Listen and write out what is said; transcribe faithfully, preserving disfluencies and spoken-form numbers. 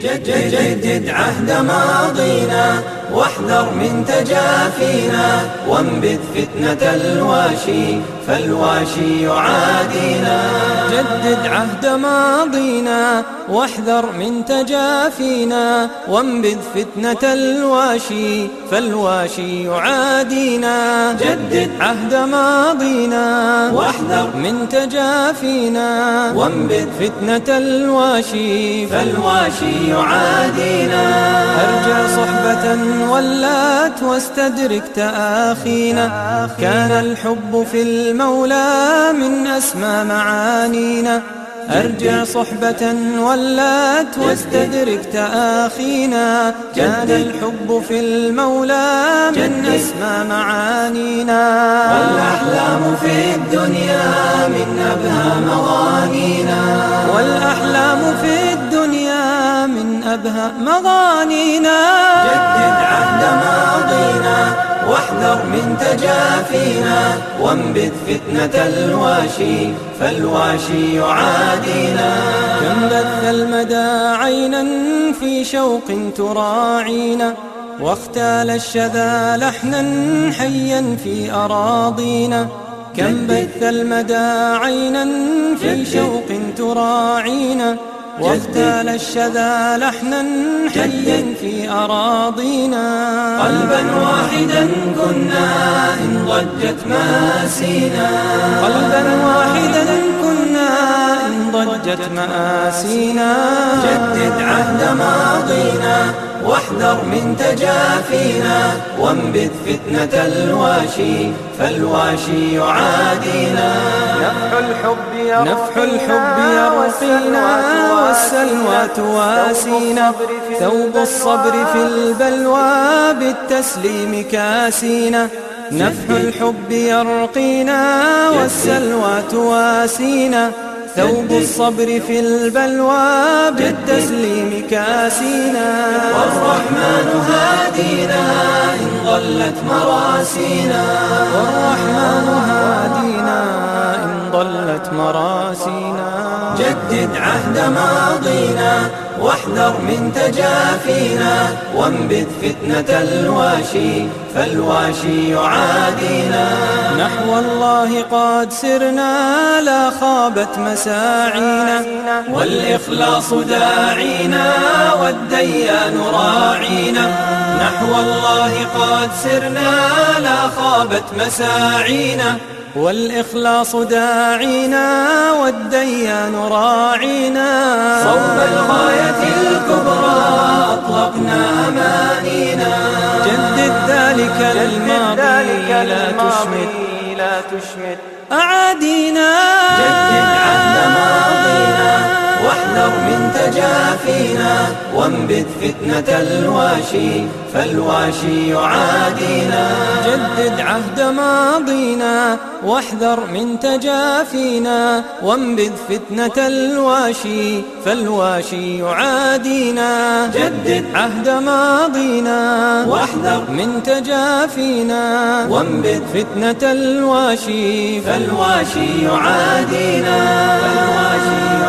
جدد عهد ماضينا واحذر من تجافينا، وانبذ فتنة الواشي فالواشي يعادينا. جدد عهد ماضينا واحذر من تجافينا، وانبذ فتنة الواشي فالواشي يعادينا. جدد عهد ماضينا واحذر من تجافينا، وانبذ فتنة الواشي فالواشي يعادينا. أرجع صحبة ولات واستدرك تآخينا، كان الحب في المولى من أسمى معانينا. أرجع صحبة ولات واستدرك تآخينا، كان الحب في المولى من أسمى معانينا. والأحلام في الدنيا من أبهى مغانينا، والأحلام في الدنيا من أبهى مغانينا. جدد عهد ماضينا واحذر من تجافينا، وانبذ فتنة الواشي فالواشي يعادينا. كم بث المدى عينا في شوق تراعينا، واختال الشذا لحنا حيا في أراضينا. كم بث المدى عينا في شوق تراعينا، واختال الشذا لحنا حيا في أراضينا. قلبا واحدا كنا إن ضجت مآسينا، قلبا واحدا كنا إن ضجت مآسينا. جدد عهد ماضينا واحذر من تجافينا، وانبذ فتنة الواشي فالواشي يعادينا. نفح الحب نفح الحب يرقينا، والسلوى تواسينا. ثوب الصبر في البلوى بالتسليم كاسينا. نفح الحب يرقينا والسلوى تواسينا. ثوب الصبر في البلوى بالتسليم كاسينا. والرحمن هادينا إن ضلت مراسينا، والرحمن هادينا إن ضلت مراسينا. جدد عهد ماضينا واحذر من تجافينا، وانبذ فتنة الواشي فالواشي يعادينا. نحو الله قد سرنا لا خابت مساعينا، والإخلاص داعينا والديان راعينا. نحو الله قد سرنا لا خابت مساعينا، والإخلاص داعينا والديان راعينا. صوب الغاية الكبرى أطلقنا أمانينا. جدد ذلك الماضي لا تشمت أعادينا. جدد عهد ماضينا واحذر من تجافينا، وانبذ فتنة الواشي فالواشي يعادينا. جدد عهد ماضينا واحذر من تجافينا، وانبذ فتنة الواشي فالواشي يعادينا. جدد عهد ماضينا واحذر من تجافينا، وانبذ فتنة الواشي فالواشي يعادينا.